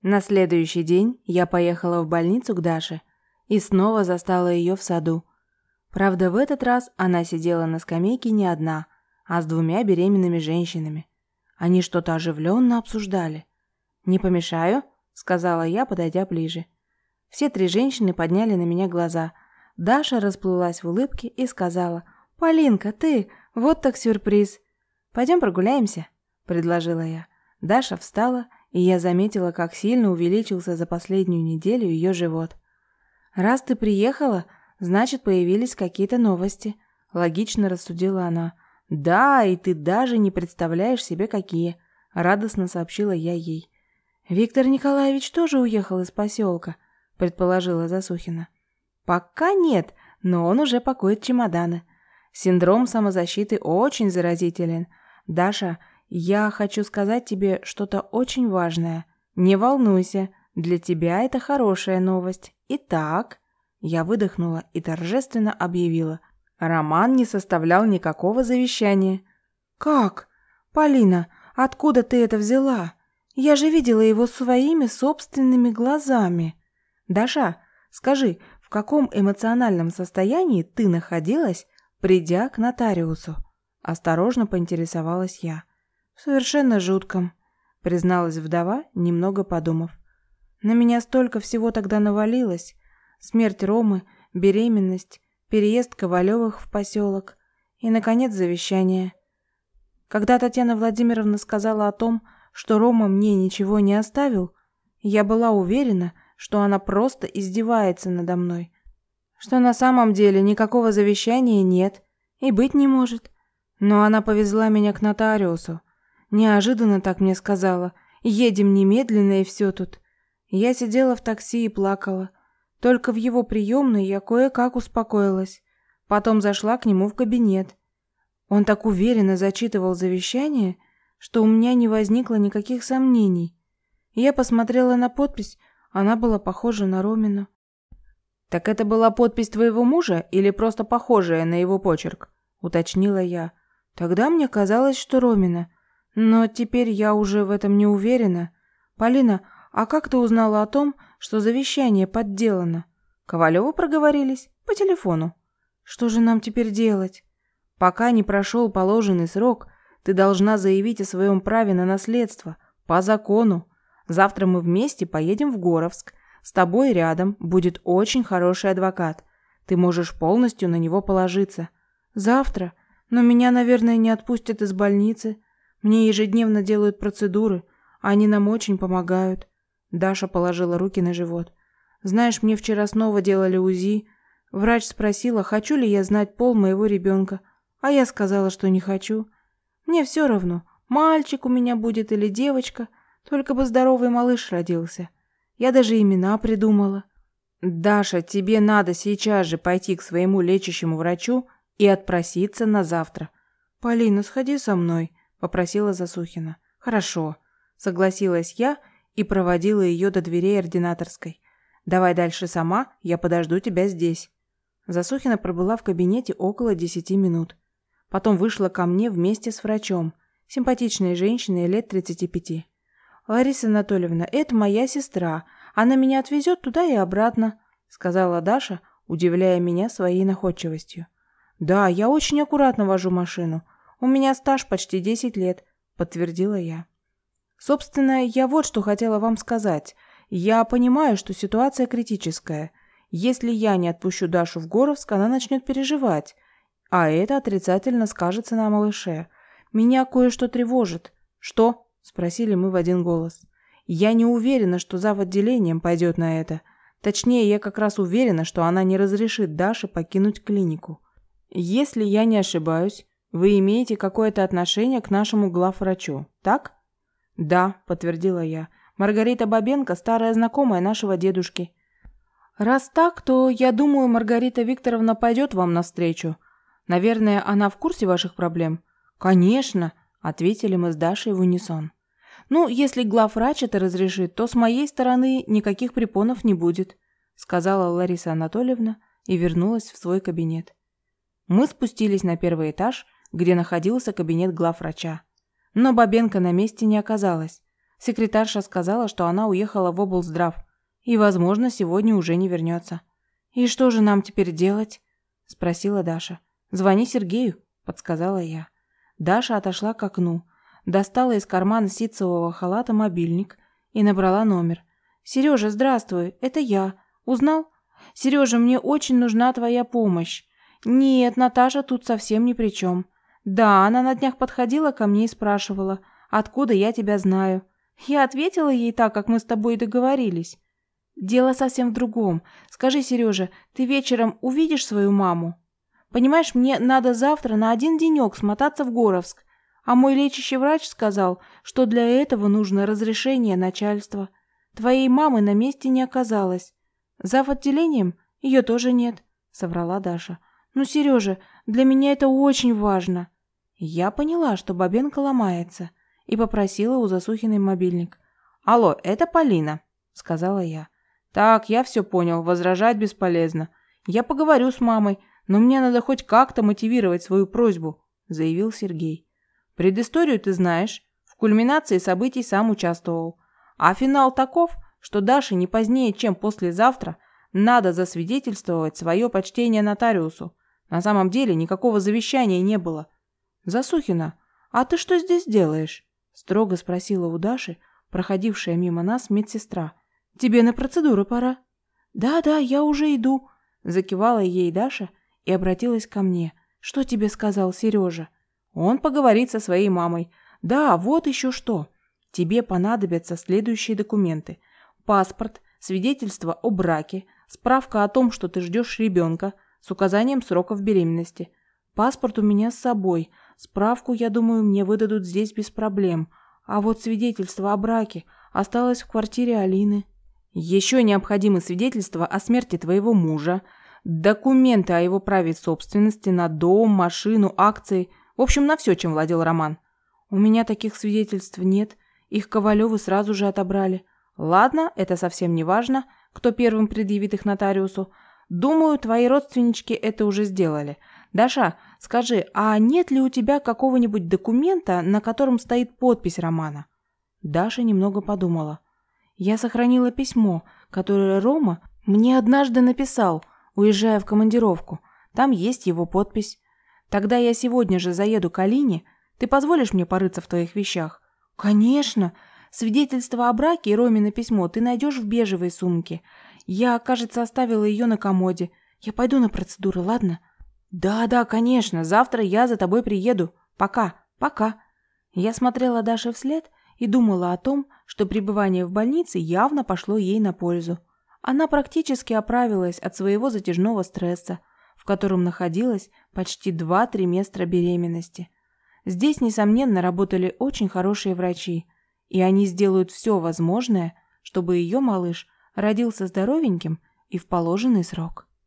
На следующий день я поехала в больницу к Даше и снова застала ее в саду. Правда, в этот раз она сидела на скамейке не одна, а с двумя беременными женщинами. Они что-то оживленно обсуждали. «Не помешаю?» – сказала я, подойдя ближе. Все три женщины подняли на меня глаза. Даша расплылась в улыбке и сказала: «Полинка, ты? Вот так сюрприз!» «Пойдем прогуляемся?» – предложила я. Даша встала, и я заметила, как сильно увеличился за последнюю неделю ее живот. «Раз ты приехала, значит, появились какие-то новости», – логично рассудила она. «Да, и ты даже не представляешь себе, какие», – радостно сообщила я ей. «Виктор Николаевич тоже уехал из поселка», – предположила Засухина. «Пока нет, но он уже пакует чемоданы. Синдром самозащиты очень заразителен. Даша, я хочу сказать тебе что-то очень важное. Не волнуйся, для тебя это хорошая новость. Итак...» Я выдохнула и торжественно объявила. Роман не составлял никакого завещания. «Как? Полина, откуда ты это взяла? Я же видела его своими собственными глазами. Даша, скажи, в каком эмоциональном состоянии ты находилась, придя к нотариусу?» Осторожно поинтересовалась я. «В совершенно жутком», призналась вдова, немного подумав. «На меня столько всего тогда навалилось. Смерть Ромы, беременность, переезд Ковалевых в поселок и, наконец, завещание. Когда Татьяна Владимировна сказала о том, что Рома мне ничего не оставил, я была уверена, что она просто издевается надо мной, что на самом деле никакого завещания нет и быть не может. Но она повезла меня к нотариусу. Неожиданно так мне сказала: «Едем немедленно, и все тут». Я сидела в такси и плакала. Только в его приемной я кое-как успокоилась. Потом зашла к нему в кабинет. Он так уверенно зачитывал завещание, что у меня не возникло никаких сомнений. Я посмотрела на подпись, она была похожа на Ромину. «Так это была подпись твоего мужа или просто похожая на его почерк?» – уточнила я. Тогда мне казалось, что Ромина, но теперь я уже в этом не уверена. «Полина, а как ты узнала о том, что завещание подделано?» «Ковалевы проговорились по телефону». «Что же нам теперь делать?» «Пока не прошел положенный срок, ты должна заявить о своем праве на наследство, по закону. Завтра мы вместе поедем в Горовск. С тобой рядом будет очень хороший адвокат. Ты можешь полностью на него положиться». «Завтра? Но меня, наверное, не отпустят из больницы. Мне ежедневно делают процедуры, они нам очень помогают». Даша положила руки на живот. «Знаешь, мне вчера снова делали УЗИ. Врач спросила, хочу ли я знать пол моего ребенка, а я сказала, что не хочу. Мне все равно, мальчик у меня будет или девочка, только бы здоровый малыш родился. Я даже имена придумала». «Даша, тебе надо сейчас же пойти к своему лечащему врачу и отпроситься на завтра». «Полина, сходи со мной», – попросила Засухина. «Хорошо», – согласилась я и проводила ее до дверей ординаторской. «Давай дальше сама, я подожду тебя здесь». Засухина пробыла в кабинете около 10 минут. Потом вышла ко мне вместе с врачом, симпатичной женщиной лет 35. «Лариса Анатольевна, это моя сестра. Она меня отвезет туда и обратно», – сказала Даша, удивляя меня своей находчивостью. «Да, я очень аккуратно вожу машину. У меня стаж почти 10 лет», – подтвердила я. «Собственно, я вот что хотела вам сказать. Я понимаю, что ситуация критическая. Если я не отпущу Дашу в Горовск, она начнет переживать, а это отрицательно скажется на малыше. Меня кое-что тревожит». «Что?» – спросили мы в один голос. «Я не уверена, что зав. Отделением пойдет на это. Точнее, я как раз уверена, что она не разрешит Даше покинуть клинику. Если я не ошибаюсь, вы имеете какое-то отношение к нашему главврачу, так?» «Да», – подтвердила я. «Маргарита Бабенко – старая знакомая нашего дедушки». «Раз так, то, я думаю, Маргарита Викторовна пойдет вам навстречу. Наверное, она в курсе ваших проблем?» «Конечно», – ответили мы с Дашей в унисон. «Ну, если главврач это разрешит, то с моей стороны никаких препонов не будет», – сказала Лариса Анатольевна и вернулась в свой кабинет. Мы спустились на первый этаж, где находился кабинет главврача. Но Бабенко на месте не оказалось. Секретарша сказала, что она уехала в облздрав и, возможно, сегодня уже не вернется. «И что же нам теперь делать?» – спросила Даша. «Звони Сергею», – подсказала я. Даша отошла к окну, достала из кармана ситцевого халата мобильник и набрала номер. «Сережа, здравствуй, это я. Узнал? Сережа, мне очень нужна твоя помощь. Нет, Наташа тут совсем ни при чем. Да, она на днях подходила ко мне и спрашивала, откуда я тебя знаю. Я ответила ей так, как мы с тобой и договорились. Дело совсем в другом. Скажи, Сережа, ты вечером увидишь свою маму? Понимаешь, мне надо завтра на один денек смотаться в Горовск, а мой лечащий врач сказал, что для этого нужно разрешение начальства. Твоей мамы на месте не оказалось. Зав. Отделением ее тоже нет», — соврала Даша. «Ну, Сережа, для меня это очень важно». Я поняла, что Бабенко ломается, и попросила у Засухиной мобильник. «Алло, это Полина», — сказала я. «Так, я все понял, возражать бесполезно. Я поговорю с мамой, но мне надо хоть как-то мотивировать свою просьбу», — заявил Сергей. «Предысторию ты знаешь, в кульминации событий сам участвовал. А финал таков, что Даше не позднее, чем послезавтра, надо засвидетельствовать свое почтение нотариусу. На самом деле никакого завещания не было». «Засухина, а ты что здесь делаешь?» – строго спросила у Даши, проходившая мимо нас медсестра. «Тебе на процедуру пора». «Да, я уже иду», – закивала ей Даша и обратилась ко мне. «Что тебе сказал Сережа?» «Он поговорит со своей мамой. Да, вот еще что. Тебе понадобятся следующие документы. Паспорт, свидетельство о браке, справка о том, что ты ждешь ребенка, с указанием сроков беременности. Паспорт у меня с собой. Справку, я думаю, мне выдадут здесь без проблем. А вот свидетельство о браке осталось в квартире Алины. Еще необходимы свидетельства о смерти твоего мужа, документы о его праве собственности на дом, машину, акции, в общем, на все, чем владел Роман. У меня таких свидетельств нет, их Ковалевы сразу же отобрали. Ладно, это совсем не важно, кто первым предъявит их нотариусу. Думаю, твои родственнички это уже сделали. Даша, скажи, а нет ли у тебя какого-нибудь документа, на котором стоит подпись Романа?» Даша немного подумала. «Я сохранила письмо, которое Рома мне однажды написал, уезжая в командировку. Там есть его подпись. Тогда я сегодня же заеду к Алине. Ты позволишь мне порыться в твоих вещах?» «Конечно. Свидетельство о браке и Ромино письмо ты найдешь в бежевой сумке. Я, кажется, оставила ее на комоде. Я пойду на процедуру, ладно?» «Да, конечно. Завтра я за тобой приеду. Пока». Я смотрела Даше вслед и думала о том, что пребывание в больнице явно пошло ей на пользу. Она практически оправилась от своего затяжного стресса, в котором находилась почти 2 триместра беременности. Здесь, несомненно, работали очень хорошие врачи, и они сделают все возможное, чтобы ее малыш родился здоровеньким и в положенный срок.